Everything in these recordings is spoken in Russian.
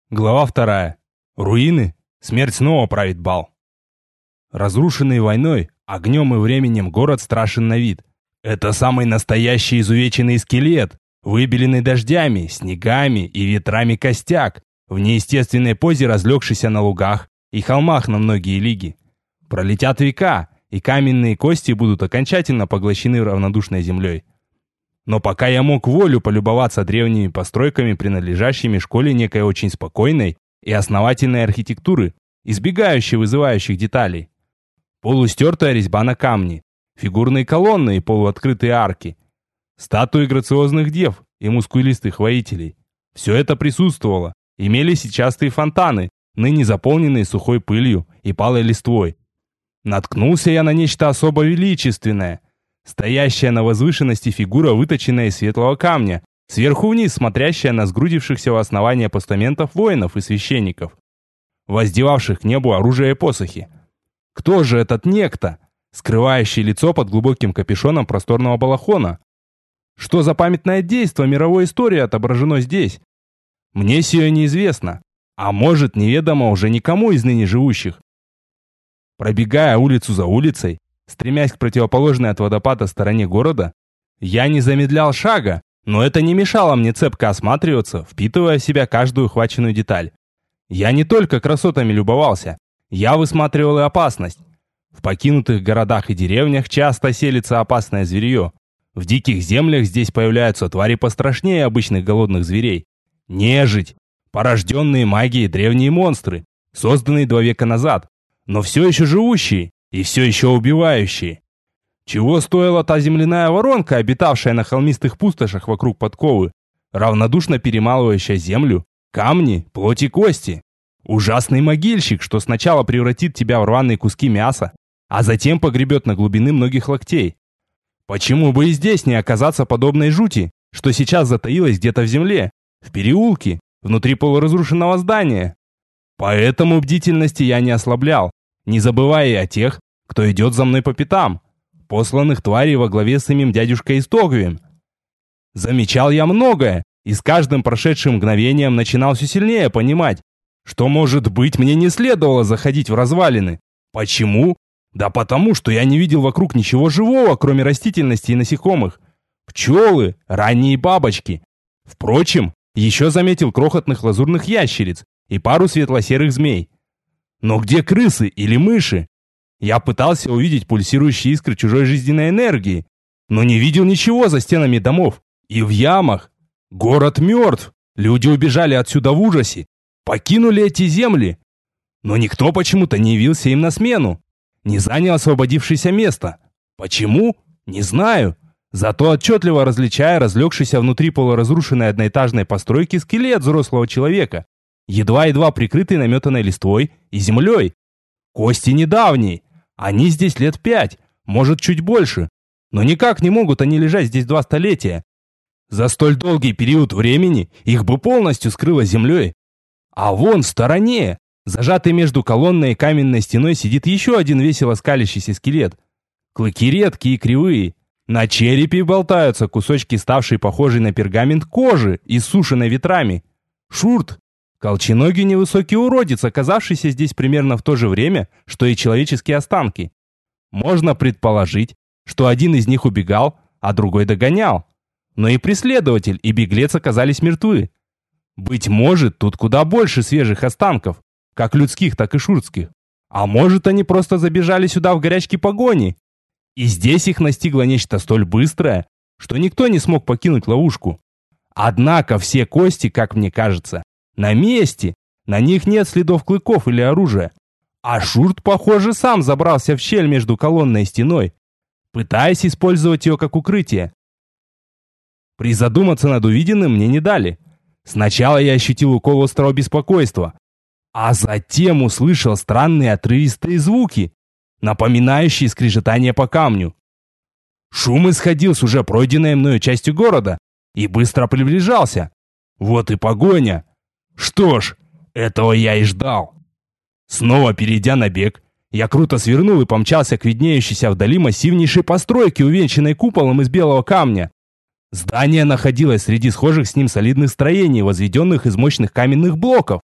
Глава 2. Руины. Смерть снова правит бал. Разрушенный войной, огнем и временем город страшен на вид. Это самый настоящий изувеченный скелет, выбеленный дождями, снегами и ветрами костяк, в неестественной позе разлегшийся на лугах и холмах на многие лиги. Пролетят века, и каменные кости будут окончательно поглощены равнодушной землей. Но пока я мог волю полюбоваться древними постройками, принадлежащими школе некой очень спокойной и основательной архитектуры, избегающей вызывающих деталей. Полустертая резьба на камне, фигурные колонны и полуоткрытые арки, статуи грациозных дев и мускулистых воителей. Все это присутствовало, имелись и частые фонтаны, ныне заполненные сухой пылью и палой листвой. Наткнулся я на нечто особо величественное. Стоящая на возвышенности фигура, выточенная из светлого камня, сверху вниз смотрящая на сгрудившихся у основания постаментов воинов и священников, воздевавших к небу оружие и посохи. Кто же этот некто, скрывающий лицо под глубоким капюшоном просторного балахона? Что за памятное действо мировой истории отображено здесь? Мне сие неизвестно, а может, неведомо уже никому из ныне живущих. Пробегая улицу за улицей, стремясь к противоположной от водопада стороне города, я не замедлял шага, но это не мешало мне цепко осматриваться, впитывая в себя каждую ухваченную деталь. Я не только красотами любовался, я высматривал и опасность. В покинутых городах и деревнях часто селится опасное зверье. В диких землях здесь появляются твари пострашнее обычных голодных зверей. Нежить, порожденные магией древние монстры, созданные 2 века назад, но все еще живущие и все еще убивающие. Чего стоила та земляная воронка, обитавшая на холмистых пустошах вокруг подковы, равнодушно перемалывающая землю, камни, плоть и кости. Ужасный могильщик, что сначала превратит тебя в рваные куски мяса, а затем погребет на глубины многих локтей. Почему бы и здесь не оказаться подобной жути, что сейчас затаилась где-то в земле, в переулке, внутри полуразрушенного здания? Поэтому бдительности я не ослаблял, не забывая и о тех, кто идет за мной по пятам, посланных тварей во главе с самим дядюшкой Истогвием. Замечал я многое, и с каждым прошедшим мгновением начинал все сильнее понимать, что, может быть, мне не следовало заходить в развалины. Почему? Да потому, что я не видел вокруг ничего живого, кроме растительности и насекомых. Пчелы, ранние бабочки. Впрочем, еще заметил крохотных лазурных ящериц и пару светло-серых змей. Но где крысы или мыши? Я пытался увидеть пульсирующие искры чужой жизненной энергии, но не видел ничего за стенами домов и в ямах. Город мертв, люди убежали отсюда в ужасе, покинули эти земли. Но никто почему-то не явился им на смену, не занял освободившееся место. Почему? Не знаю. Зато отчетливо различая разлегшийся внутри полуразрушенной одноэтажной постройки скелет взрослого человека, едва-едва прикрытый наметанной листвой и землей. Кости недавние, они здесь лет 5, может чуть больше, но никак не могут они лежать здесь 2 столетия. За столь долгий период времени их бы полностью скрыло землей. А вон в стороне, зажатый между колонной и каменной стеной, сидит еще один весело скалящийся скелет. Клыки редкие и кривые. На черепе болтаются кусочки, ставшей похожей на пергамент кожи, иссушенной ветрами. Шурт. Колченогий невысокий уродец, оказавшийся здесь примерно в то же время, что и человеческие останки. Можно предположить, что один из них убегал, а другой догонял. Но и преследователь, и беглец оказались мертвы. Быть может, тут куда больше свежих останков, как людских, так и шуртских. А может, они просто забежали сюда в горячке погони. И здесь их настигло нечто столь быстрое, что никто не смог покинуть ловушку. Однако все кости, как мне кажется, на месте, на них нет следов клыков или оружия. А Шурт, похоже, сам забрался в щель между колонной и стеной, пытаясь использовать ее как укрытие. Призадуматься над увиденным мне не дали. Сначала я ощутил укол острого беспокойства, а затем услышал странные отрывистые звуки, напоминающие скрежетание по камню. Шум исходил с уже пройденной мною частью города и быстро приближался. Вот и погоня. Что ж, этого я и ждал. Снова перейдя на бег, я круто свернул и помчался к виднеющейся вдали массивнейшей постройке, увенчанной куполом из белого камня. Здание находилось среди схожих с ним солидных строений, возведенных из мощных каменных блоков,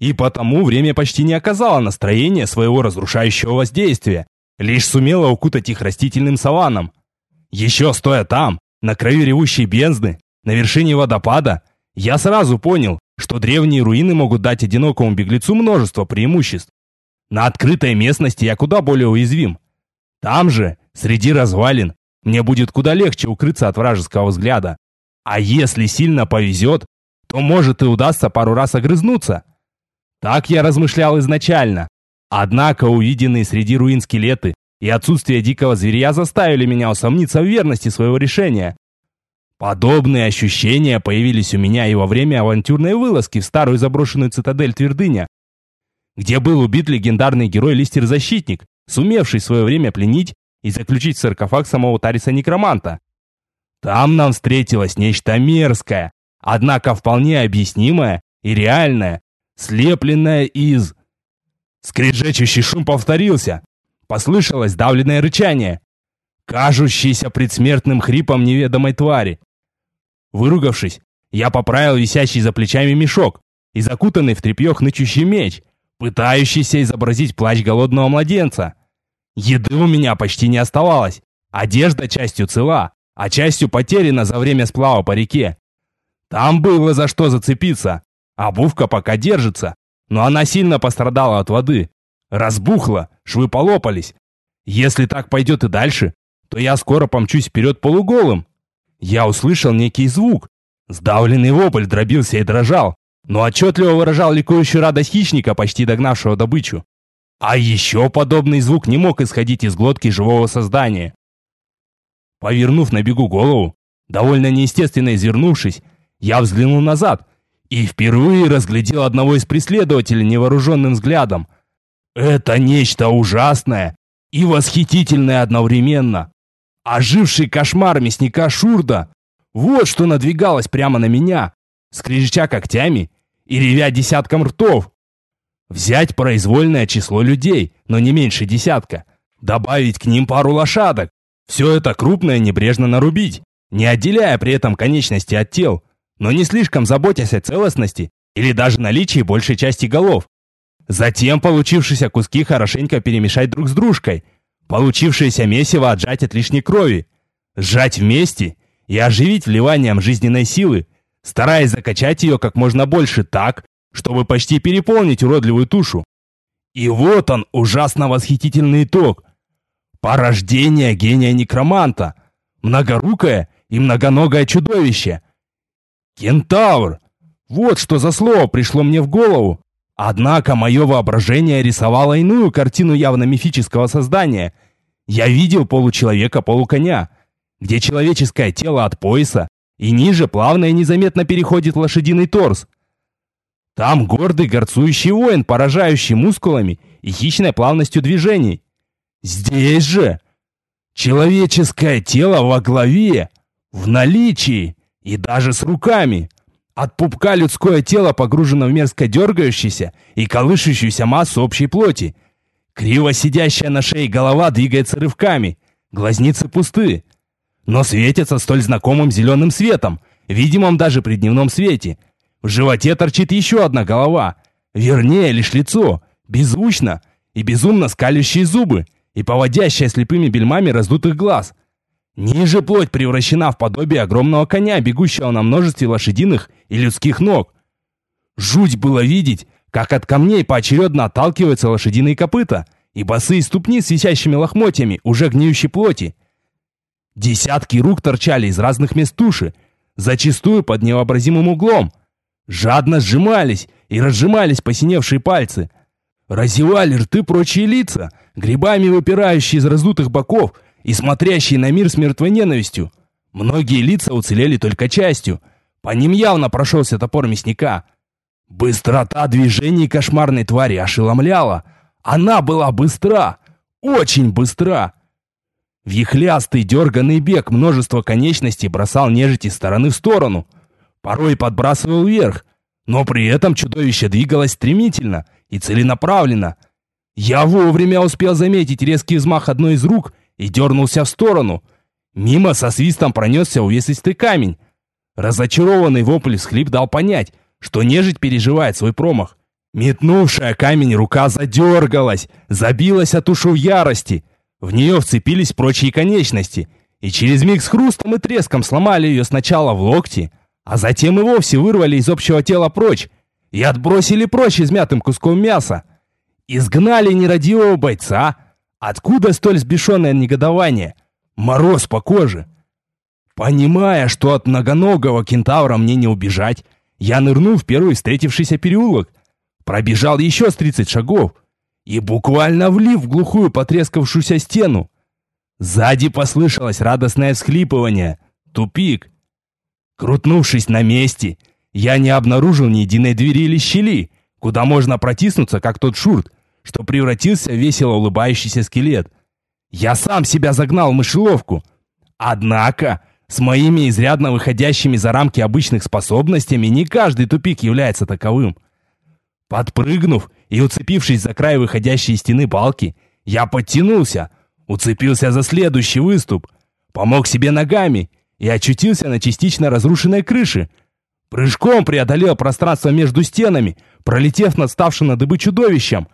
И потому время почти не оказало настроения своего разрушающего воздействия, лишь сумело укутать их растительным саваном. Еще стоя там, на краю ревущей бездны, на вершине водопада, я сразу понял, что древние руины могут дать одинокому беглецу множество преимуществ. На открытой местности я куда более уязвим. Там же, среди развалин, мне будет куда легче укрыться от вражеского взгляда. А если сильно повезет, то может и удастся пару раз огрызнуться. Так я размышлял изначально. Однако увиденные среди руин скелеты и отсутствие дикого зверя заставили меня усомниться в верности своего решения. Подобные ощущения появились у меня и во время авантюрной вылазки в старую заброшенную цитадель Твердыня, где был убит легендарный герой Листер-Защитник, сумевший в свое время пленить и заключить в саркофаг самого Тариса-Некроманта. Там нам встретилось нечто мерзкое, однако вполне объяснимое и реальное, слепленное из... Скрежещущий шум повторился. Послышалось давленное рычание, кажущееся предсмертным хрипом неведомой твари. Выругавшись, я поправил висящий за плечами мешок и закутанный в тряпье хнычущий меч, пытающийся изобразить плач голодного младенца. Еды у меня почти не оставалось, одежда частью цела, а частью потеряна за время сплава по реке. Там было за что зацепиться, обувка пока держится, но она сильно пострадала от воды. Разбухла, швы полопались. Если так пойдет и дальше, то я скоро помчусь вперед полуголым. Я услышал некий звук. Сдавленный вопль дробился и дрожал, но отчетливо выражал ликующую радость хищника, почти догнавшего добычу. А еще подобный звук не мог исходить из глотки живого создания. Повернув на бегу голову, довольно неестественно извернувшись, я взглянул назад и впервые разглядел одного из преследователей невооруженным взглядом. Это нечто ужасное и восхитительное одновременно. Оживший кошмар мясника Шурда. Вот что надвигалось прямо на меня, скрежеща когтями и ревя десятком ртов. Взять произвольное число людей, но не меньше десятка. Добавить к ним пару лошадок. Все это крупное небрежно нарубить, не отделяя при этом конечности от тел, но не слишком заботясь о целостности или даже наличии большей части голов. Затем получившиеся куски хорошенько перемешать друг с дружкой, получившееся месиво отжать от лишней крови, сжать вместе и оживить вливанием жизненной силы, стараясь закачать ее как можно больше так, чтобы почти переполнить уродливую тушу. И вот он, ужасно восхитительный итог. Порождение гения некроманта, многорукое и многоногое чудовище. Кентавр! Вот что за слово пришло мне в голову. Однако мое воображение рисовало иную картину явно мифического создания. Я видел получеловека-полуконя, где человеческое тело от пояса и ниже плавно и незаметно переходит в лошадиный торс. Там гордый горцующий воин, поражающий мускулами и хищной плавностью движений. Здесь же человеческое тело во главе, в наличии и даже с руками. От пупка людское тело погружено в мерзко дергающуюся и колышущуюся массу общей плоти. Криво сидящая на шее голова двигается рывками, глазницы пусты, но светятся столь знакомым зеленым светом, видимым даже при дневном свете. В животе торчит еще одна голова, вернее лишь лицо, беззвучно и безумно скалящие зубы и поводящая слепыми бельмами раздутых глаз. Ниже плоть превращена в подобие огромного коня, бегущего на множестве лошадиных и людских ног. Жуть было видеть, как от камней поочередно отталкиваются лошадиные копыта и босые ступни с висящими лохмотьями уже гниющей плоти. Десятки рук торчали из разных мест туши, зачастую под невообразимым углом. Жадно сжимались и разжимались посиневшие пальцы. Разевали рты прочие лица, грибами выпирающие из раздутых боков и смотрящие на мир с мертвой ненавистью. Многие лица уцелели только частью. По ним явно прошелся топор мясника. Быстрота движений кошмарной твари ошеломляла. Она была быстра, очень быстра. Вихлястый дерганный бег множество конечностей бросал нежить из стороны в сторону. Порой подбрасывал вверх, но при этом чудовище двигалось стремительно и целенаправленно. Я вовремя успел заметить резкий взмах одной из рук и дернулся в сторону. Мимо со свистом пронесся увесистый камень. Разочарованный вопль всхлип дал понять, что нежить переживает свой промах. Метнувшая камень рука задергалась, забилась от ушей ярости. В нее вцепились прочие конечности, и через миг с хрустом и треском сломали ее сначала в локти, а затем и вовсе вырвали из общего тела прочь и отбросили прочь измятым куском мяса. Изгнали нерадивого бойца. Откуда столь сбешенное негодование? Мороз по коже. Понимая, что от многоногого кентавра мне не убежать, я нырнул в первый встретившийся переулок, пробежал еще с 30 шагов и буквально влип в глухую потрескавшуюся стену. Сзади послышалось радостное всхлипывание. Тупик. Крутнувшись на месте, я не обнаружил ни единой двери или щели, куда можно протиснуться, как тот шурт, что превратился в весело улыбающийся скелет. Я сам себя загнал в мышеловку. Однако, с моими изрядно выходящими за рамки обычных способностями, не каждый тупик является таковым. Подпрыгнув и уцепившись за край выходящей из стены балки, я подтянулся, уцепился за следующий выступ, помог себе ногами и очутился на частично разрушенной крыше. Прыжком преодолел пространство между стенами, пролетев над ставшим на дыбы чудовищем,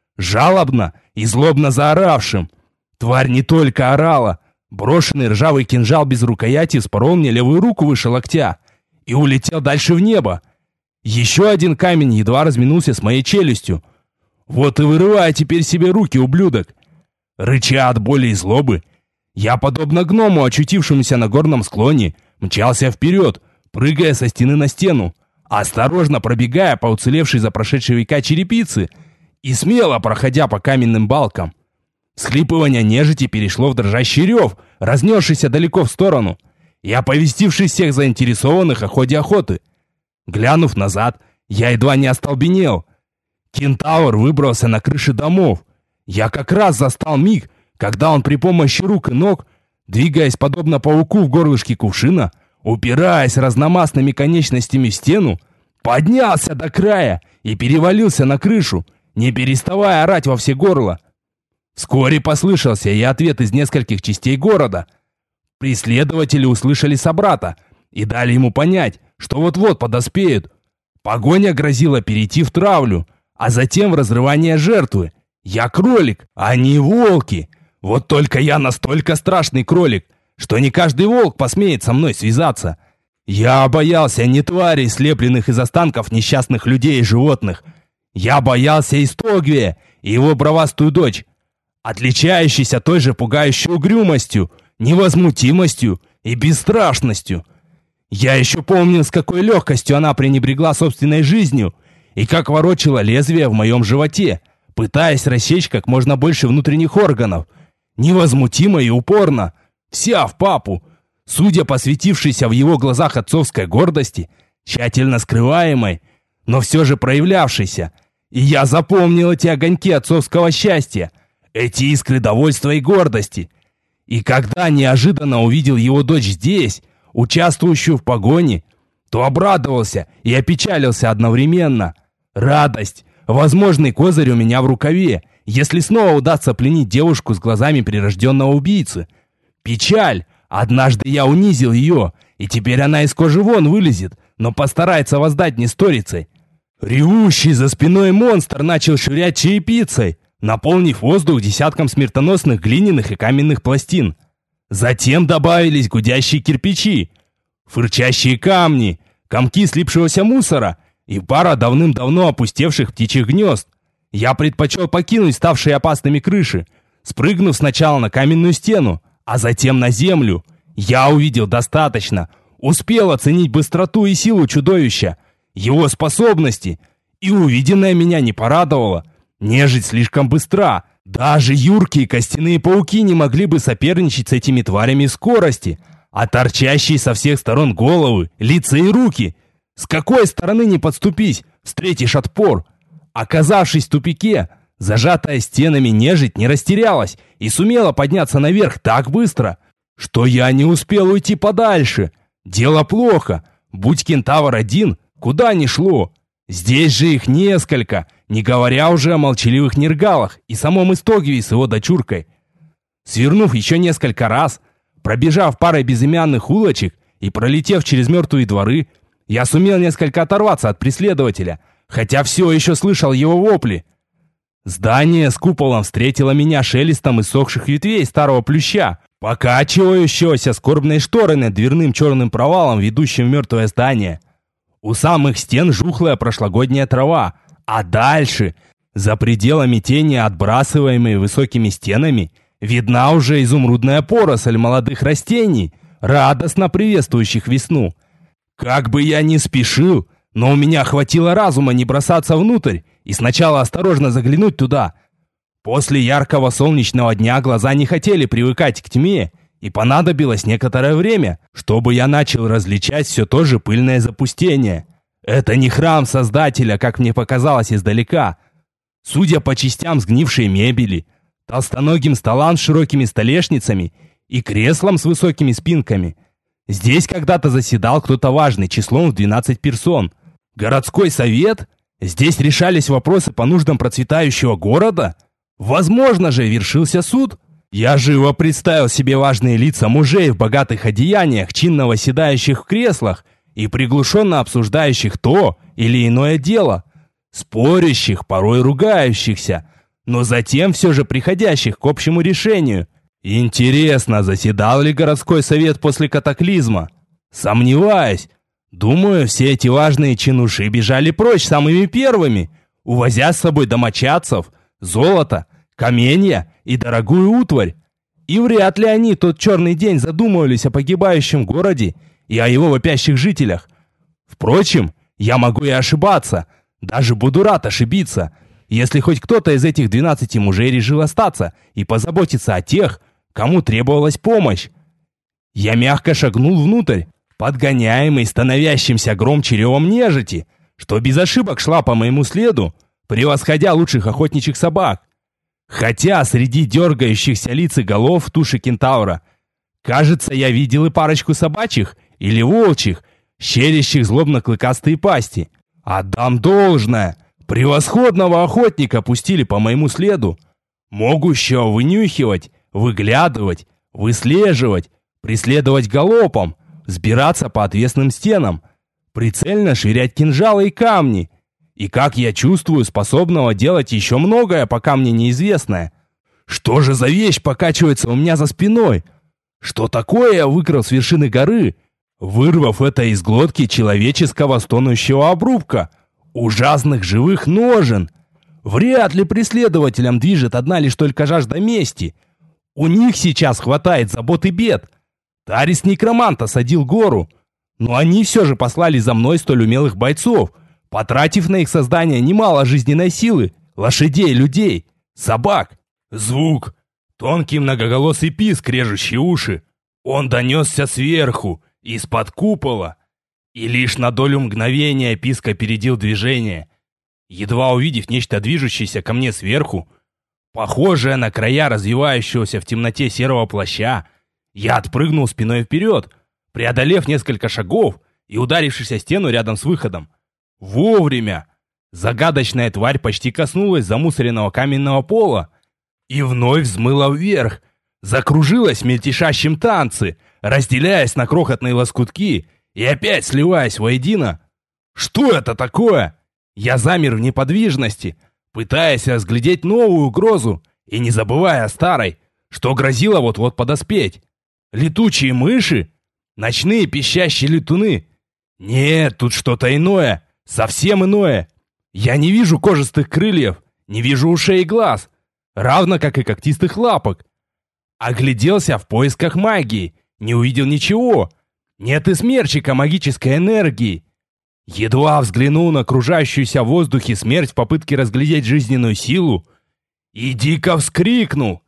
жалобно и злобно заоравшим. Тварь не только орала. Брошенный ржавый кинжал без рукояти вспорол мне левую руку выше локтя и улетел дальше в небо. Еще один камень едва разминулся с моей челюстью. Вот и вырывай теперь себе руки, ублюдок. Рыча от боли и злобы, я, подобно гному, очутившемуся на горном склоне, мчался вперед, прыгая со стены на стену, осторожно пробегая по уцелевшей за прошедшие века черепице и смело проходя по каменным балкам. Всхлипывание нежити перешло в дрожащий рев, разнесшийся далеко в сторону и оповестивший всех заинтересованных о ходе охоты. Глянув назад, я едва не остолбенел. Кентавр выбрался на крыши домов. Я как раз застал миг, когда он при помощи рук и ног, двигаясь подобно пауку в горлышке кувшина, упираясь разномастными конечностями в стену, поднялся до края и перевалился на крышу, не переставая орать во все горло. Вскоре послышался и ответ из нескольких частей города. Преследователи услышали собрата и дали ему понять, что вот-вот подоспеют. Погоня грозила перейти в травлю, а затем в разрывание жертвы. Я кролик, а они волки. Вот только я настолько страшный кролик, что не каждый волк посмеет со мной связаться. Я боялся не тварей, слепленных из останков несчастных людей и животных. Я боялся Истогвия и его бравастую дочь, отличающийся той же пугающей угрюмостью, невозмутимостью и бесстрашностью. Я еще помнил, с какой легкостью она пренебрегла собственной жизнью и как ворочала лезвие в моем животе, пытаясь рассечь как можно больше внутренних органов, невозмутимо и упорно, вся в папу, судя по светившейся в его глазах отцовской гордости, тщательно скрываемой, но все же проявлявшейся. И я запомнил эти огоньки отцовского счастья, эти искры довольства и гордости. И когда неожиданно увидел его дочь здесь, участвующую в погоне, то обрадовался и опечалился одновременно. Радость, возможный козырь у меня в рукаве, если снова удастся пленить девушку с глазами прирожденного убийцы. Печаль, однажды я унизил ее, и теперь она из кожи вон вылезет, но постарается воздать мне сторицей. Ревущий за спиной монстр начал швырять черепицей, наполнив воздух десятком смертоносных глиняных и каменных пластин. Затем добавились гудящие кирпичи, фырчащие камни, комки слипшегося мусора и пара давным-давно опустевших птичьих гнезд. Я предпочел покинуть ставшие опасными крыши, спрыгнув сначала на каменную стену, а затем на землю. Я увидел достаточно, успел оценить быстроту и силу чудовища, его способности, и увиденное меня не порадовало. Нежить слишком быстра. Даже юркие костяные пауки не могли бы соперничать с этими тварями в скорости. А торчащие со всех сторон головы, лица и руки. С какой стороны не подступись, встретишь отпор. Оказавшись в тупике, зажатая стенами нежить не растерялась и сумела подняться наверх так быстро, что я не успел уйти подальше. Дело плохо. Будь кентавр один, куда ни шло. Здесь же их несколько, не говоря уже о молчаливых нергалах и самом Истогвии с его дочуркой. Свернув еще несколько раз, пробежав парой безымянных улочек и пролетев через мертвые дворы, я сумел несколько оторваться от преследователя, хотя все еще слышал его вопли. Здание с куполом встретило меня шелестом иссохших ветвей старого плюща, покачивающегося скорбной шторой над дверным черным провалом, ведущим в мертвое здание. У самых стен жухлая прошлогодняя трава, а дальше, за пределами тени, отбрасываемой высокими стенами, видна уже изумрудная поросль молодых растений, радостно приветствующих весну. Как бы я ни спешил, но у меня хватило разума не бросаться внутрь и сначала осторожно заглянуть туда. После яркого солнечного дня глаза не хотели привыкать к тьме, и понадобилось некоторое время, чтобы я начал различать все то же пыльное запустение. Это не храм Создателя, как мне показалось издалека. Судя по частям сгнившей мебели, толстоногим столам с широкими столешницами и креслам с высокими спинками, здесь когда-то заседал кто-то важный, числом в 12 персон. Городской совет? Здесь решались вопросы по нуждам процветающего города? Возможно же, вершился суд? Я живо представил себе важные лица мужей в богатых одеяниях, чинно восседающих в креслах и приглушенно обсуждающих то или иное дело, спорящих, порой ругающихся, но затем все же приходящих к общему решению. Интересно, заседал ли городской совет после катаклизма? Сомневаюсь. Думаю, все эти важные чинуши бежали прочь самыми первыми, увозя с собой домочадцев, золото, каменья и дорогую утварь. И вряд ли они тот черный день задумывались о погибающем городе и о его вопящих жителях. Впрочем, я могу и ошибаться, даже буду рад ошибиться, если хоть кто-то из этих 12 мужей решил остаться и позаботиться о тех, кому требовалась помощь. Я мягко шагнул внутрь, подгоняемый становящимся громче ревом нежити, что без ошибок шла по моему следу, превосходя лучших охотничьих собак. Хотя среди дергающихся лиц и голов туши кентавра, кажется, я видел и парочку собачьих или волчьих, щерящих злобно-клыкастые пасти. Отдам должное, превосходного охотника пустили по моему следу, могущего вынюхивать, выглядывать, выслеживать, преследовать галопом, взбираться по отвесным стенам, прицельно швырять кинжалы и камни, и, как я чувствую, способного делать еще многое, пока мне неизвестное. Что же за вещь покачивается у меня за спиной? Что такое я выкрал с вершины горы, вырвав это из глотки человеческого стонущего обрубка, ужасных живых ножен? Вряд ли преследователям движет одна лишь только жажда мести. У них сейчас хватает забот и бед. Тарис Некромант осадил гору, но они все же послали за мной столь умелых бойцов, потратив на их создание немало жизненной силы, лошадей, людей, собак. Звук, тонкий многоголосый писк, режущий уши. Он донесся сверху, из-под купола, и лишь на долю мгновения писк опередил движение. Едва увидев нечто движущееся ко мне сверху, похожее на края развивающегося в темноте серого плаща, я отпрыгнул спиной вперед, преодолев несколько шагов и ударившись о стену рядом с выходом. Вовремя! Загадочная тварь почти коснулась замусоренного каменного пола и вновь взмыла вверх, закружилась в мельтешащем танце, разделяясь на крохотные лоскутки и опять сливаясь воедино. Что это такое? Я замер в неподвижности, пытаясь разглядеть новую угрозу и не забывая о старой, что грозило вот-вот подоспеть. Летучие мыши? Ночные пищащие летуны? Нет, тут что-то иное, совсем иное. Я не вижу кожистых крыльев, не вижу ушей и глаз, равно как и когтистых лапок. Огляделся в поисках магии, не увидел ничего. Нет и смерчика магической энергии. Едва взглянул на окружающуюся в воздухе смерть в попытке разглядеть жизненную силу и дико вскрикнул.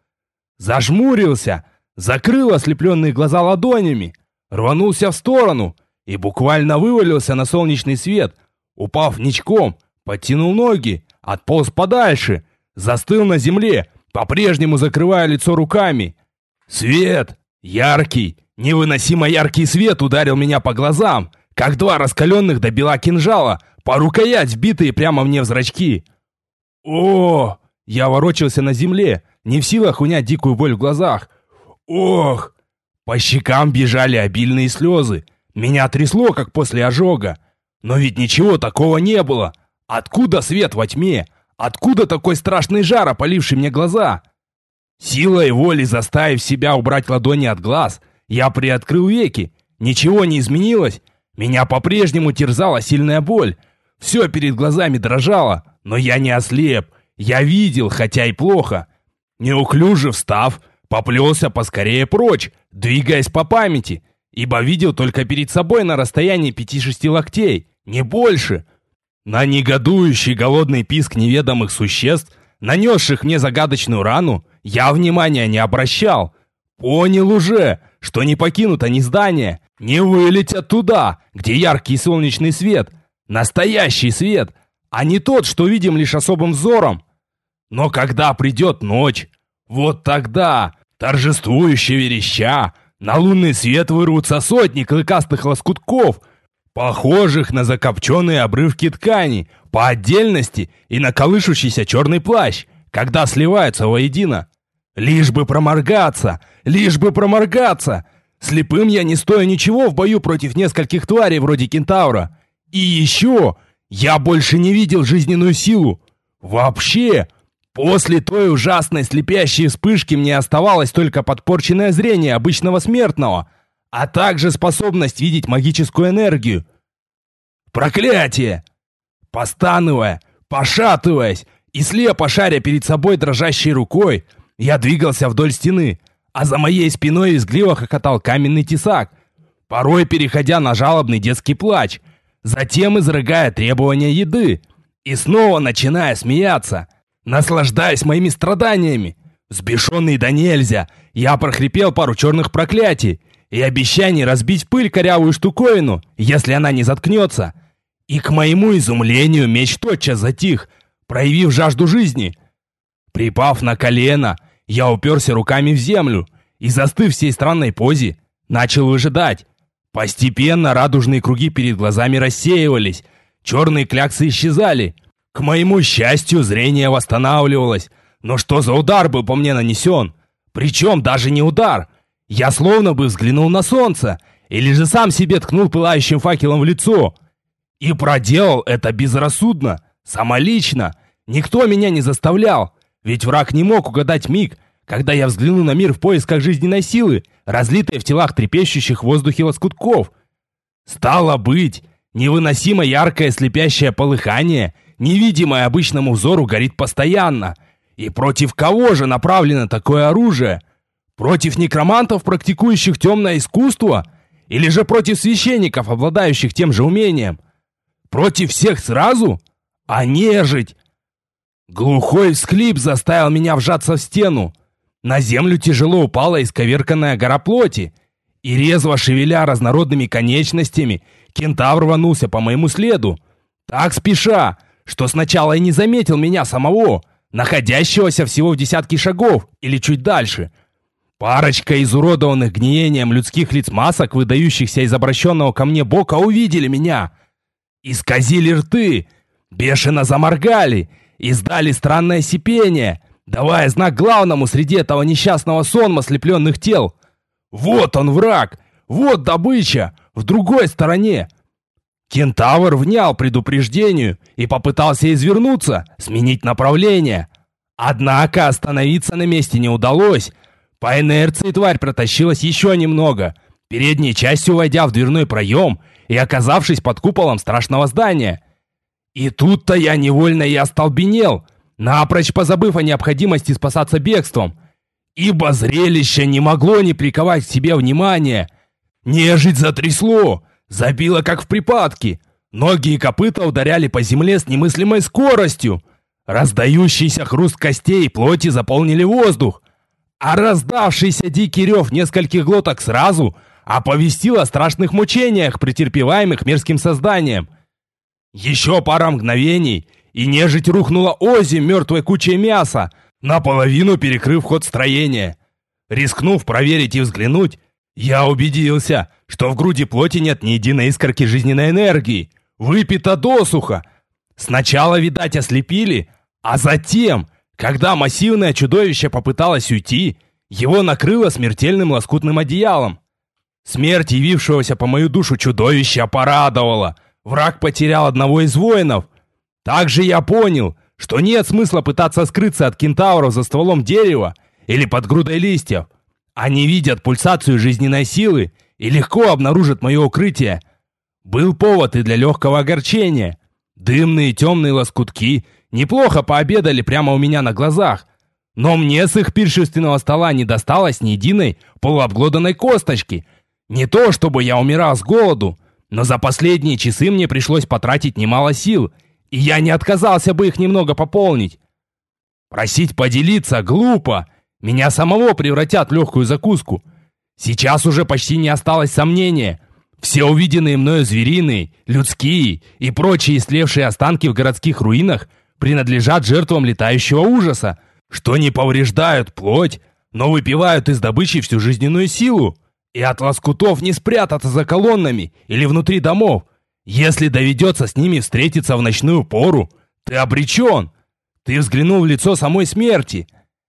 Зажмурился, закрыл ослепленные глаза ладонями, рванулся в сторону и буквально вывалился на солнечный свет, упав ничком, подтянул ноги, отполз подальше, застыл на земле, по-прежнему закрывая лицо руками. Свет, яркий, невыносимо яркий свет ударил меня по глазам, как два раскаленных до бела кинжала, по рукоять вбитые прямо мне в зрачки. О! Я ворочался на земле, не в силах унять дикую боль в глазах. Ох! По щекам бежали обильные слезы. Меня трясло, как после ожога. Но ведь ничего такого не было. Откуда свет во тьме? Откуда такой страшный жар, опаливший мне глаза? Силой воли заставив себя убрать ладони от глаз, я приоткрыл веки. Ничего не изменилось. Меня по-прежнему терзала сильная боль. Все перед глазами дрожало, но я не ослеп. Я видел, хотя и плохо. Неуклюже встав, поплелся поскорее прочь, двигаясь по памяти, ибо видел только перед собой на расстоянии 5-6 локтей, не больше. На негодующий голодный писк неведомых существ, нанесших мне загадочную рану, я внимания не обращал. Понял уже, что не покинут они здание, не вылетят туда, где яркий солнечный свет, настоящий свет, а не тот, что видим лишь особым взором. Но когда придет ночь, вот тогда, торжествующе вереща, на лунный свет вырвутся сотни клыкастых лоскутков, похожих на закопченные обрывки ткани, по отдельности и на колышущийся черный плащ, когда сливаются воедино. Лишь бы проморгаться, лишь бы проморгаться! Слепым я не стою ничего в бою против нескольких тварей вроде кентавра. И еще, я больше не видел жизненную силу. Вообще, после той ужасной слепящей вспышки мне оставалось только подпорченное зрение обычного смертного, а также способность видеть магическую энергию. Проклятие! Постанывая, пошатываясь и слепо шаря перед собой дрожащей рукой, я двигался вдоль стены, а за моей спиной визгливо хохотал каменный тесак, порой переходя на жалобный детский плач, затем изрыгая требования еды и снова начиная смеяться, наслаждаясь моими страданиями. Взбешенный до нельзя, я прохрипел пару черных проклятий и обещаний разбить в пыль корявую штуковину, если она не заткнется. И к моему изумлению меч тотчас затих, проявив жажду жизни. Припав на колено, я уперся руками в землю и, застыв в всей странной позе, начал выжидать. Постепенно радужные круги перед глазами рассеивались, черные кляксы исчезали. К моему счастью, зрение восстанавливалось. Но что за удар был по мне нанесен? Причем даже не удар. Я словно бы взглянул на солнце, или же сам себе ткнул пылающим факелом в лицо. И проделал это безрассудно, самолично. Никто меня не заставлял, ведь враг не мог угадать миг, когда я взглянул на мир в поисках жизненной силы, разлитой в телах трепещущих в воздухе лоскутков. Стало быть, невыносимо яркое слепящее полыхание, невидимое обычному взору, горит постоянно. И против кого же направлено такое оружие? Против некромантов, практикующих темное искусство? Или же против священников, обладающих тем же умением? Против всех сразу? А нежить? Глухой всхлип заставил меня вжаться в стену. На землю тяжело упала исковерканная гора плоти, и резво шевеля разнородными конечностями, кентавр рванулся по моему следу, так спеша, что сначала и не заметил меня самого, находящегося всего в десятке шагов или чуть дальше. Парочка изуродованных гниением людских лиц масок, выдающихся из обращенного ко мне бока, увидели меня. Исказили рты, бешено заморгали, издали странное сипение, давая знак главному среди этого несчастного сонма ослепленных тел. Вот он враг, вот добыча, в другой стороне. Кентавр внял предупреждению и попытался извернуться, сменить направление. Однако остановиться на месте не удалось. По инерции тварь протащилась еще немного, передней частью войдя в дверной проем и оказавшись под куполом страшного здания. И тут-то я невольно и остолбенел, напрочь позабыв о необходимости спасаться бегством, ибо зрелище не могло не приковать к себе внимания. Нежить затрясло, забило как в припадке, ноги и копыта ударяли по земле с немыслимой скоростью, раздающийся хруст костей и плоти заполнили воздух, а раздавшийся дикий рев нескольких глоток сразу оповестил о страшных мучениях, претерпеваемых мерзким созданием. Еще пара мгновений, и нежить рухнула озимь мертвой кучей мяса, наполовину перекрыв ход строения. Рискнув проверить и взглянуть, я убедился, что в груди плоти нет ни единой искорки жизненной энергии, выпито досуха. Сначала, видать, ослепили, а затем, когда массивное чудовище попыталось уйти, его накрыло смертельным лоскутным одеялом. Смерть явившегося по мою душу чудовища порадовала. Враг потерял одного из воинов. Также я понял, что нет смысла пытаться скрыться от кентавров за стволом дерева или под грудой листьев. Они видят пульсацию жизненной силы и легко обнаружат мое укрытие. Был повод и для легкого огорчения. Дымные темные лоскутки неплохо пообедали прямо у меня на глазах. Но мне с их пиршественного стола не досталось ни единой полуобглоданной косточки. Не то, чтобы я умирал с голоду, но за последние часы мне пришлось потратить немало сил, и я не отказался бы их немного пополнить. Просить поделиться глупо. Меня самого превратят в легкую закуску. Сейчас уже почти не осталось сомнения. Все увиденные мною звериные, людские и прочие истлевшие останки в городских руинах принадлежат жертвам летающего ужаса, что не повреждают плоть, но выпивают из добычи всю жизненную силу. И от лоскутов не спрятаться за колоннами или внутри домов. Если доведется с ними встретиться в ночную пору, ты обречен. Ты взглянул в лицо самой смерти.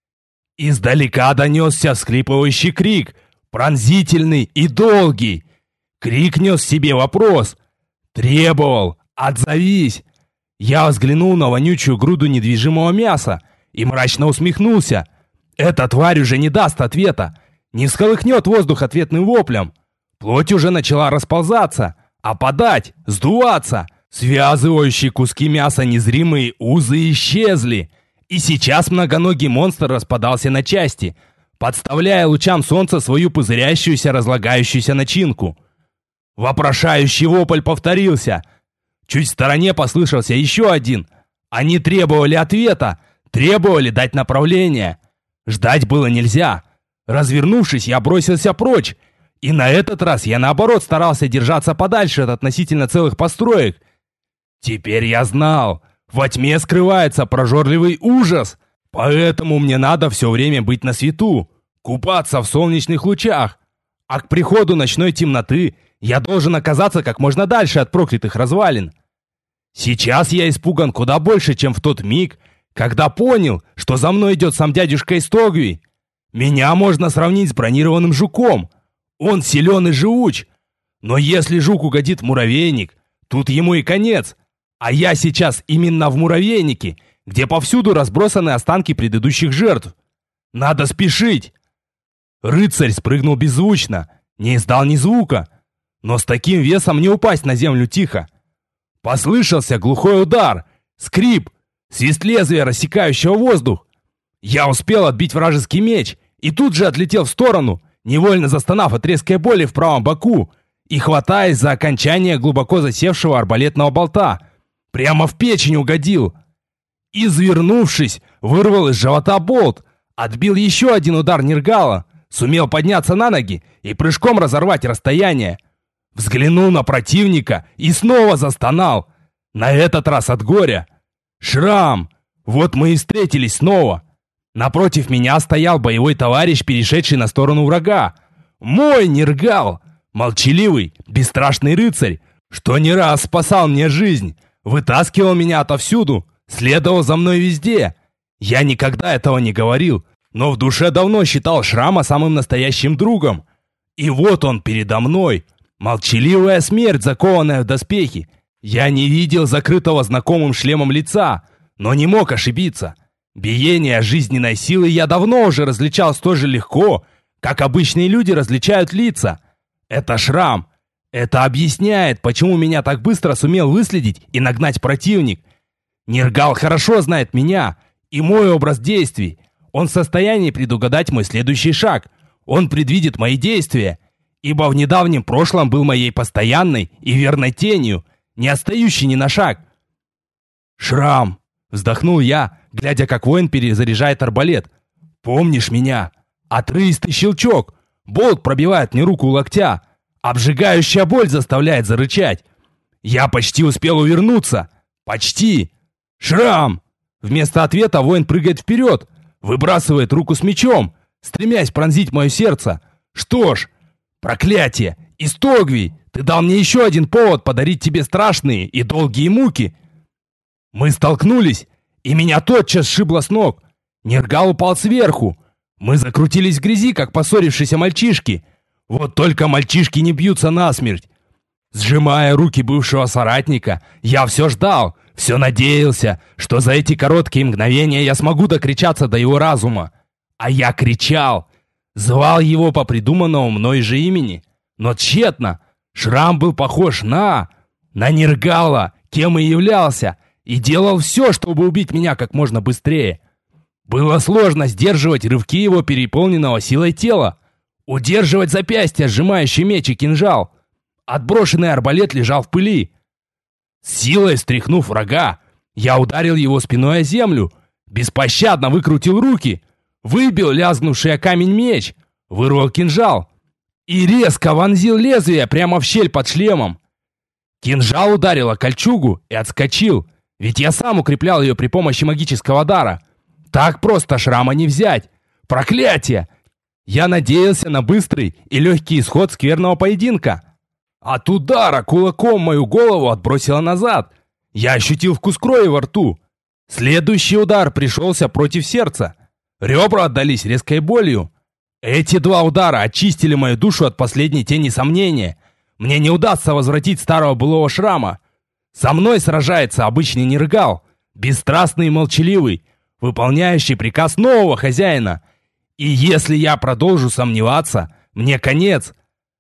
Издалека донесся всхлипывающий крик, пронзительный и долгий. Крик нес в себе вопрос. Требовал: «Отзовись!» Я взглянул на вонючую груду недвижимого мяса и мрачно усмехнулся. Эта тварь уже не даст ответа, не всколыхнет воздух ответным воплем. Плоть уже начала расползаться, опадать, сдуваться. Связывающие куски мяса незримые узы исчезли. И сейчас многоногий монстр распадался на части, подставляя лучам солнца свою пузырящуюся, разлагающуюся начинку. Вопрошающий вопль повторился. Чуть в стороне послышался еще один. Они требовали ответа, требовали дать направление. Ждать было нельзя. Развернувшись, я бросился прочь. И на этот раз я наоборот старался держаться подальше от относительно целых построек. Теперь я знал, во тьме скрывается прожорливый ужас. Поэтому мне надо все время быть на свету, купаться в солнечных лучах. А к приходу ночной темноты я должен оказаться как можно дальше от проклятых развалин. Сейчас я испуган куда больше, чем в тот миг, когда понял, что за мной идет сам дядюшка Истогви. Меня можно сравнить с бронированным жуком. Он силен и живуч. Но если жук угодит в муравейник, тут ему и конец. А я сейчас именно в муравейнике, где повсюду разбросаны останки предыдущих жертв. Надо спешить. Рыцарь спрыгнул беззвучно, не издал ни звука. Но с таким весом не упасть на землю тихо. Послышался глухой удар, скрип, свист лезвия, рассекающего воздух. Я успел отбить вражеский меч и тут же отлетел в сторону, невольно застонав от резкой боли в правом боку и хватаясь за окончание глубоко засевшего арбалетного болта. Прямо в печень угодил. Извернувшись, вырвал из живота болт, отбил еще один удар Нергала, сумел подняться на ноги и прыжком разорвать расстояние. Взглянул на противника и снова застонал. На этот раз от горя. Шрам! Вот мы и встретились снова. Напротив меня стоял боевой товарищ, перешедший на сторону врага. Мой Нергал! Молчаливый, бесстрашный рыцарь, что не раз спасал мне жизнь, вытаскивал меня отовсюду, следовал за мной везде. Я никогда этого не говорил, но в душе давно считал Шрама самым настоящим другом. И вот он передо мной. Молчаливая смерть, закованная в доспехи. Я не видел закрытого знакомым шлемом лица, но не мог ошибиться. Биение жизненной силы я давно уже различал столь же легко, как обычные люди различают лица. Это Шрам. Это объясняет, почему меня так быстро сумел выследить и нагнать противник. Нергал хорошо знает меня и мой образ действий. Он в состоянии предугадать мой следующий шаг. Он предвидит мои действия, ибо в недавнем прошлом был моей постоянной и верной тенью, не отстающей ни на шаг. «Шрам!» — вздохнул я, глядя, как воин перезаряжает арбалет. «Помнишь меня? Отрывистый щелчок. Болт пробивает мне руку у локтя. Обжигающая боль заставляет зарычать. Я почти успел увернуться. Почти. Шрам!» Вместо ответа воин прыгает вперед, выбрасывает руку с мечом, стремясь пронзить мое сердце. Что ж, проклятие! Истогвий, ты дал мне еще один повод подарить тебе страшные и долгие муки. Мы столкнулись, и меня тотчас сшибло с ног. Нергал упал сверху. Мы закрутились в грязи, как поссорившиеся мальчишки. Вот только мальчишки не бьются насмерть. Сжимая руки бывшего соратника, я все ждал, Все надеялся, что за эти короткие мгновения я смогу докричаться до его разума. А я кричал, звал его по придуманному мной же имени. Но тщетно. Шрам был похож на Нергала, кем и являлся, и делал все, чтобы убить меня как можно быстрее. Было сложно сдерживать рывки его переполненного силой тела, удерживать запястья, сжимающий меч и кинжал. Отброшенный арбалет лежал в пыли. С силой стряхнув врага, я ударил его спиной о землю, беспощадно выкрутил руки, выбил лязгнувший о камень меч, вырвал кинжал и резко вонзил лезвие прямо в щель под шлемом. Кинжал ударил о кольчугу и отскочил, ведь я сам укреплял ее при помощи магического дара. Так просто шрама не взять. Проклятие! Я надеялся на быстрый и легкий исход скверного поединка. От удара кулаком мою голову отбросило назад. Я ощутил вкус крови во рту. Следующий удар пришелся против сердца. Ребра отдались резкой болью. Эти два удара очистили мою душу от последней тени сомнения. Мне не удастся возвратить старого былого шрама. Со мной сражается обычный Нергал, бесстрастный и молчаливый, выполняющий приказ нового хозяина. И если я продолжу сомневаться, мне конец.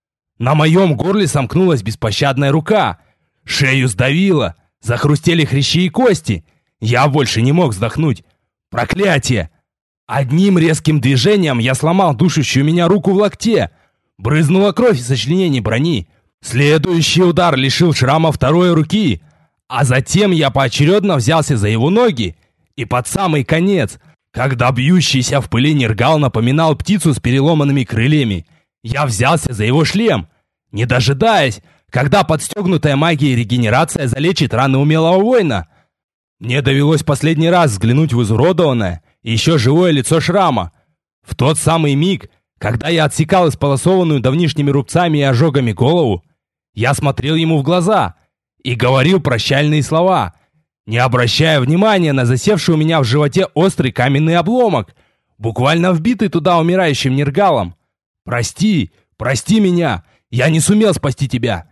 На моем горле сомкнулась беспощадная рука. Шею сдавило, захрустели хрящи и кости. Я больше не мог вздохнуть. Проклятие! Одним резким движением я сломал душащую меня руку в локте. Брызнула кровь из сочленений брони. Следующий удар лишил шрама второй руки. А затем я поочередно взялся за его ноги. И под самый конец, когда бьющийся в пыли Нергал напоминал птицу с переломанными крыльями, я взялся за его шлем, не дожидаясь, когда подстегнутая магией регенерация залечит раны умелого воина. Мне довелось последний раз взглянуть в изуродованное и еще живое лицо шрама. В тот самый миг, когда я отсекал исполосованную давнишними рубцами и ожогами голову, я смотрел ему в глаза и говорил прощальные слова, не обращая внимания на засевший у меня в животе острый каменный обломок, буквально вбитый туда умирающим Нергалом. «Прости, прости меня, я не сумел спасти тебя.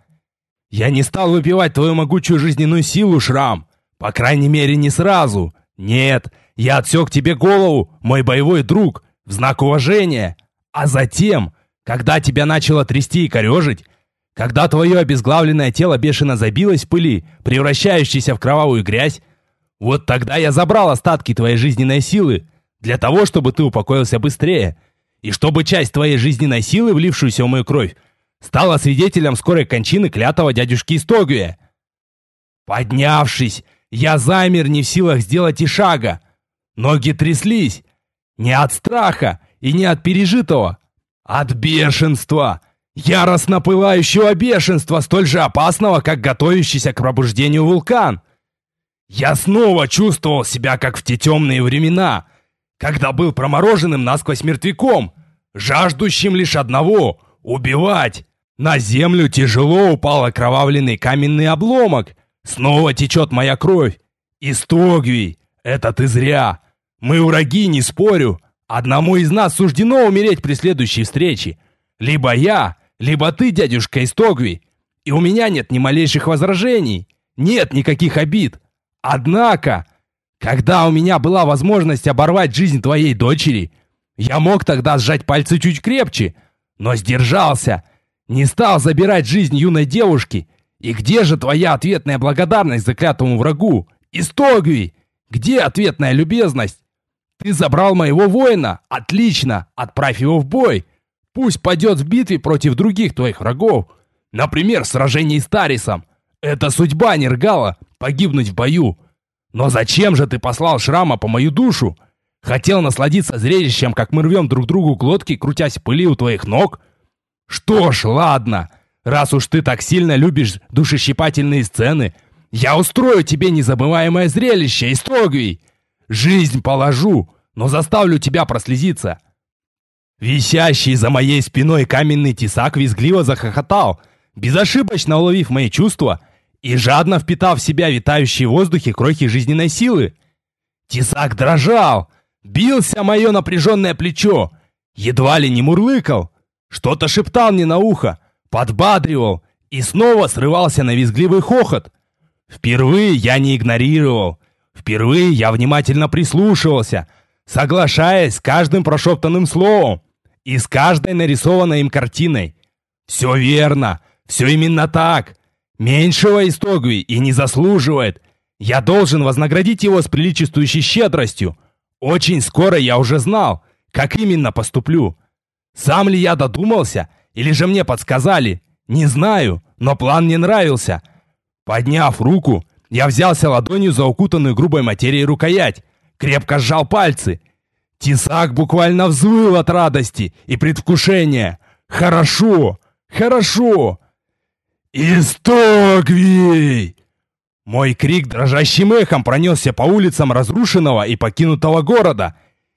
Я не стал выпивать твою могучую жизненную силу, Шрам, по крайней мере не сразу. Нет, я отсек тебе голову, мой боевой друг, в знак уважения. А затем, когда тебя начало трясти и корежить, когда твое обезглавленное тело бешено забилось в пыли, превращающейся в кровавую грязь, вот тогда я забрал остатки твоей жизненной силы, для того, чтобы ты упокоился быстрее, и чтобы часть твоей жизненной силы, влившуюся в мою кровь, стала свидетелем скорой кончины клятого дядюшки Истогвия. Поднявшись, я замер, не в силах сделать и шага. Ноги тряслись. Не от страха и не от пережитого, от бешенства. Яростно пылающего бешенства, столь же опасного, как готовящийся к пробуждению вулкан. Я снова чувствовал себя, как в те темные времена, когда был промороженным насквозь мертвяком, жаждущим лишь одного — убивать. На землю тяжело упал окровавленный каменный обломок. Снова течет моя кровь. Истогвий, это ты зря. Мы враги, не спорю. Одному из нас суждено умереть при следующей встрече. Либо я, либо ты, дядюшка Истогвий. И у меня нет ни малейших возражений. Нет никаких обид. Однако, когда у меня была возможность оборвать жизнь твоей дочери, я мог тогда сжать пальцы чуть крепче, но сдержался. Не стал забирать жизнь юной девушки. И где же твоя ответная благодарность заклятому врагу? Истогвий! Где ответная любезность? Ты забрал моего воина? Отлично! Отправь его в бой! Пусть падет в битве против других твоих врагов. Например, в сражении с Тарисом. Это судьба Нергала — погибнуть в бою. Но зачем же ты послал Шрама по мою душу? Хотел насладиться зрелищем, как мы рвем друг другу глотки, крутясь в пыли у твоих ног? Что ж, ладно. Раз уж ты так сильно любишь душещипательные сцены, я устрою тебе незабываемое зрелище, Истогвий. Жизнь положу, но заставлю тебя прослезиться. Висящий за моей спиной каменный тесак визгливо захохотал, безошибочно уловив мои чувства и жадно впитав в себя витающие в воздухе крохи жизненной силы. Тесак дрожал, бился мое напряженное плечо, едва ли не мурлыкал, что-то шептал мне на ухо, подбадривал и снова срывался на визгливый хохот. Впервые я не игнорировал. Впервые я внимательно прислушивался, соглашаясь с каждым прошептанным словом и с каждой нарисованной им картиной. Все верно, все именно так. Меньшего Истогви и не заслуживает. Я должен вознаградить его с приличествующей щедростью. Очень скоро я уже знал, как именно поступлю. Сам ли я додумался, или же мне подсказали? Не знаю, но план мне нравился. Подняв руку, я взялся ладонью за укутанную грубой материей рукоять, крепко сжал пальцы. Тесак буквально взвыл от радости и предвкушения. Хорошо, хорошо. «Истогвий!» Мой крик дрожащим эхом пронесся по улицам разрушенного и покинутого города.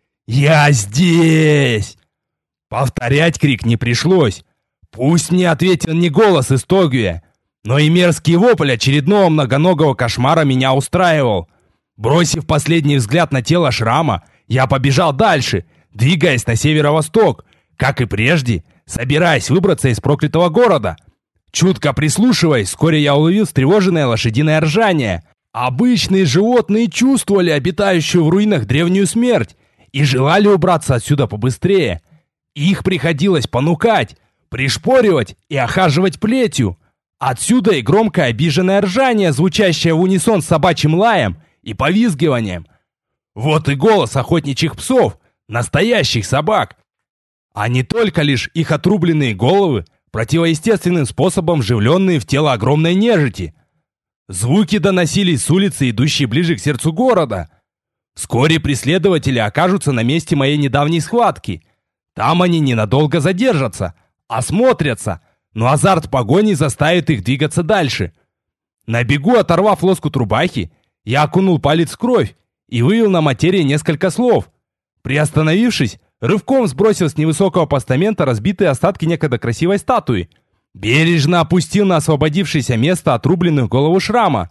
«Я здесь!» Повторять крик не пришлось. Пусть мне ответил не голос Истогвия, но и мерзкий вопль очередного многоногого кошмара меня устраивал. Бросив последний взгляд на тело Шрама, я побежал дальше, двигаясь на северо-восток, как и прежде, собираясь выбраться из проклятого города. Чутко прислушиваясь, вскоре я уловил встревоженное лошадиное ржание. Обычные животные чувствовали обитающую в руинах древнюю смерть и желали убраться отсюда побыстрее. Их приходилось понукать, пришпоривать и охаживать плетью. Отсюда и громкое обиженное ржание, звучащее в унисон с собачьим лаем и повизгиванием. Вот и голос охотничьих псов, настоящих собак, а не только лишь их отрубленные головы, противоестественным способом вживленные в тело огромной нежити. Звуки доносились с улицы, идущей ближе к сердцу города. Вскоре преследователи окажутся на месте моей недавней схватки. Там они ненадолго задержатся, осмотрятся, но азарт погони заставит их двигаться дальше. На бегу, оторвав лоскут рубахи, я окунул палец в кровь и вывел на материи несколько слов. Приостановившись, рывком сбросил с невысокого постамента разбитые остатки некогда красивой статуи. Бережно опустил на освободившееся место отрубленную голову Шрама,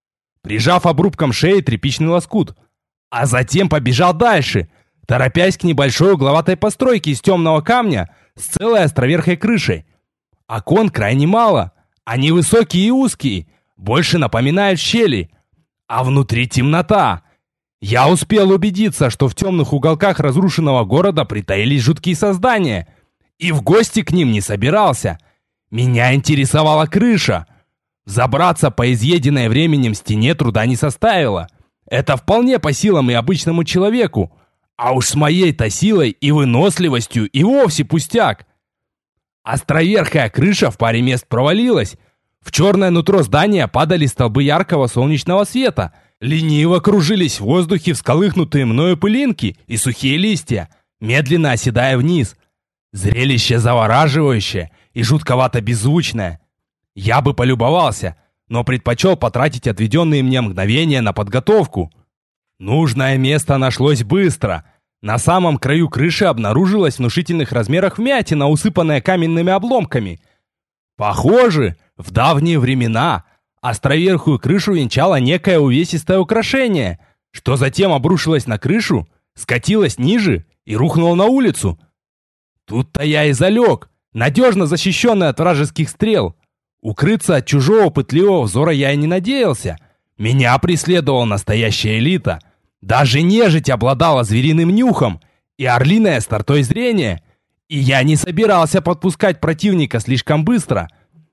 прижав обрубком шеи тряпичный лоскут. А затем побежал дальше, торопясь к небольшой угловатой постройке из темного камня с целой островерхой крышей. Окон крайне мало, они высокие и узкие, больше напоминают щели, а внутри темнота. Я успел убедиться, что в темных уголках разрушенного города притаились жуткие создания, и в гости к ним не собирался. Меня интересовала крыша. Забраться по изъеденной временем стене труда не составило. Это вполне по силам и обычному человеку, а уж с моей-то силой и выносливостью и вовсе пустяк. Островерхая крыша в паре мест провалилась. В черное нутро здания падали столбы яркого солнечного света. Лениво кружились в воздухе всколыхнутые мною пылинки и сухие листья, медленно оседая вниз. Зрелище завораживающее и жутковато беззвучное. Я бы полюбовался, но предпочел потратить отведенные мне мгновения на подготовку. Нужное место нашлось быстро. На самом краю крыши обнаружилась в внушительных размерах вмятина, усыпанная каменными обломками. Похоже, в давние времена островерхую крышу венчало некое увесистое украшение, что затем обрушилось на крышу, скатилось ниже и рухнуло на улицу. Тут-то я и залег, надежно защищенный от вражеских стрел. Укрыться от чужого пытливого взора я и не надеялся. Меня преследовала настоящая элита. Даже нежить обладала звериным нюхом и орлиной остротой зрения. И я не собирался подпускать противника слишком быстро.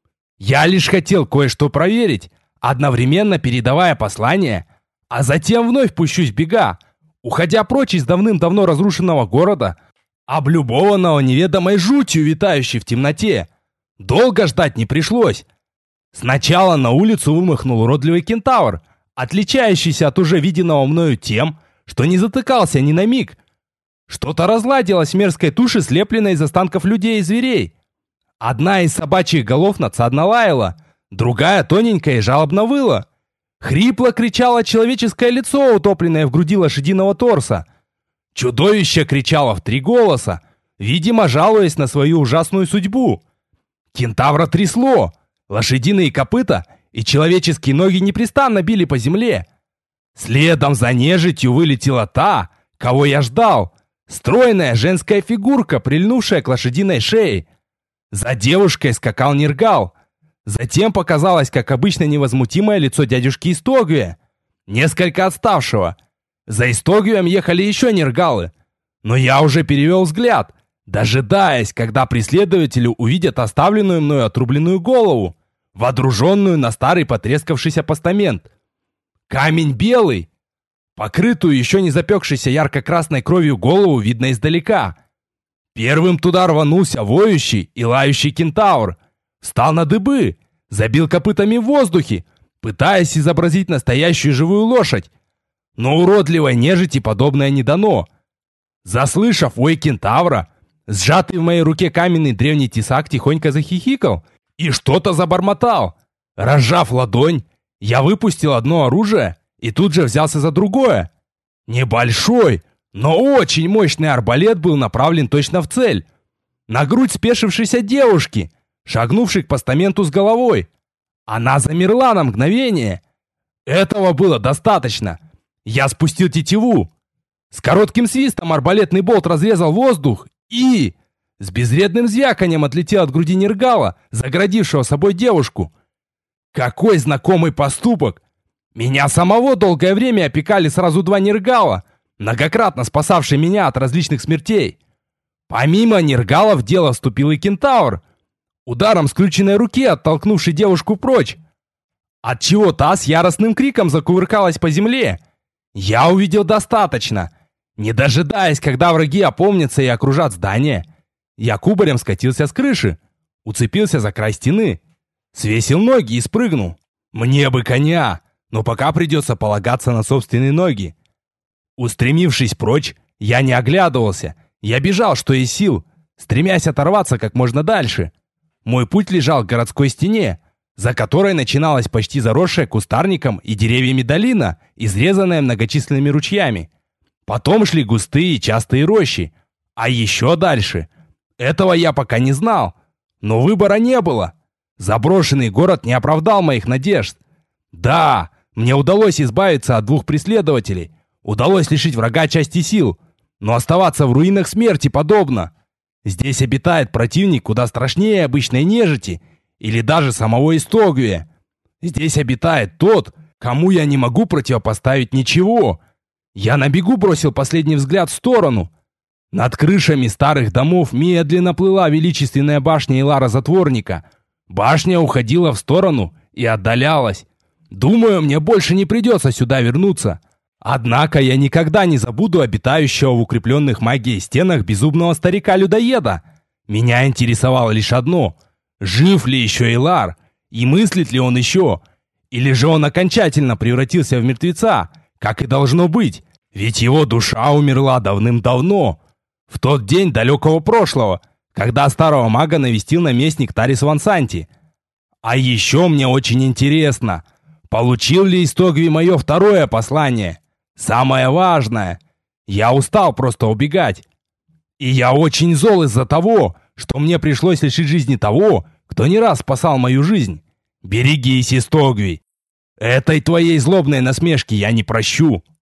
Я лишь хотел кое-что проверить, одновременно передавая послание, а затем вновь пущусь в бега, уходя прочь из давным-давно разрушенного города, облюбованного неведомой жутью, витающей в темноте. Долго ждать не пришлось. Сначала на улицу вымахнул уродливый кентавр, отличающийся от уже виденного мною тем, что не затыкался ни на миг. Что-то разладилось в мерзкой туше, слепленной из останков людей и зверей. Одна из собачьих голов надсадно лаяла, другая тоненькая и жалобно выла. Хрипло кричало человеческое лицо, утопленное в груди лошадиного торса. Чудовище кричало в 3 голоса, видимо, жалуясь на свою ужасную судьбу. Кентавра трясло, лошадиные копыта и человеческие ноги непрестанно били по земле. Следом за нежитью вылетела та, кого я ждал, стройная женская фигурка, прильнувшая к лошадиной шее. За девушкой скакал Нергал. Затем показалось, как обычно, невозмутимое лицо дядюшки Истогвия, несколько отставшего. За Истогвием ехали еще нергалы. Но я уже перевел взгляд, дожидаясь, когда преследователи увидят оставленную мною отрубленную голову, водруженную на старый потрескавшийся постамент. Камень белый, покрытую еще не запекшейся ярко-красной кровью голову видно издалека. Первым туда рванулся воющий и лающий кентавр, встал на дыбы, забил копытами в воздухе, пытаясь изобразить настоящую живую лошадь. Но уродливой нежити подобное не дано. Заслышав вой кентавра, сжатый в моей руке каменный древний тесак тихонько захихикал и что-то забормотал. Разжав ладонь, я выпустил одно оружие и тут же взялся за другое. Небольшой, но очень мощный арбалет был направлен точно в цель. На грудь спешившейся девушки, шагнувшей к постаменту с головой. Она замерла на мгновение. Этого было достаточно. Я спустил тетиву. С коротким свистом арбалетный болт разрезал воздух и... с безвредным звяканием отлетел от груди нергала, заградившего собой девушку. Какой знакомый поступок! Меня самого долгое время опекали сразу два нергала, многократно спасавшие меня от различных смертей. Помимо нергалов в дело вступил и кентавр, ударом скрюченной руки оттолкнувший девушку прочь, отчего та с яростным криком закувыркалась по земле. Я увидел достаточно. Не дожидаясь, когда враги опомнятся и окружат здание, я кубарем скатился с крыши, уцепился за край стены, свесил ноги и спрыгнул. Мне бы коня, но пока придется полагаться на собственные ноги. Устремившись прочь, я не оглядывался. Я бежал, что из сил, стремясь оторваться как можно дальше. Мой путь лежал к городской стене, за которой начиналась почти заросшая кустарником и деревьями долина, изрезанная многочисленными ручьями. Потом шли густые и частые рощи. А еще дальше. Этого я пока не знал. Но выбора не было. Заброшенный город не оправдал моих надежд. Да, мне удалось избавиться от двух преследователей. Удалось лишить врага части сил. Но оставаться в руинах смерти подобно. Здесь обитает противник куда страшнее обычной нежити или даже самого Истогвия. Здесь обитает тот, кому я не могу противопоставить ничего. Я на бегу бросил последний взгляд в сторону. Над крышами старых домов медленно плыла величественная башня Илара-затворника. Башня уходила в сторону и отдалялась. Думаю, мне больше не придется сюда вернуться. Однако я никогда не забуду обитающего в укрепленных магией стенах безумного старика-людоеда. Меня интересовало лишь одно: жив ли еще Илар? И мыслит ли он еще? Или же он окончательно превратился в мертвеца, как и должно быть? Ведь его душа умерла давным-давно, в тот день далекого прошлого, когда старого мага навестил наместник Тарис Вансанти. А еще мне очень интересно, получил ли Истогви мое второе послание? Самое важное. Я устал просто убегать. И я очень зол из-за того, что мне пришлось лишить жизни того, кто не раз спасал мою жизнь. Берегись, Истогви. Этой твоей злобной насмешки я не прощу.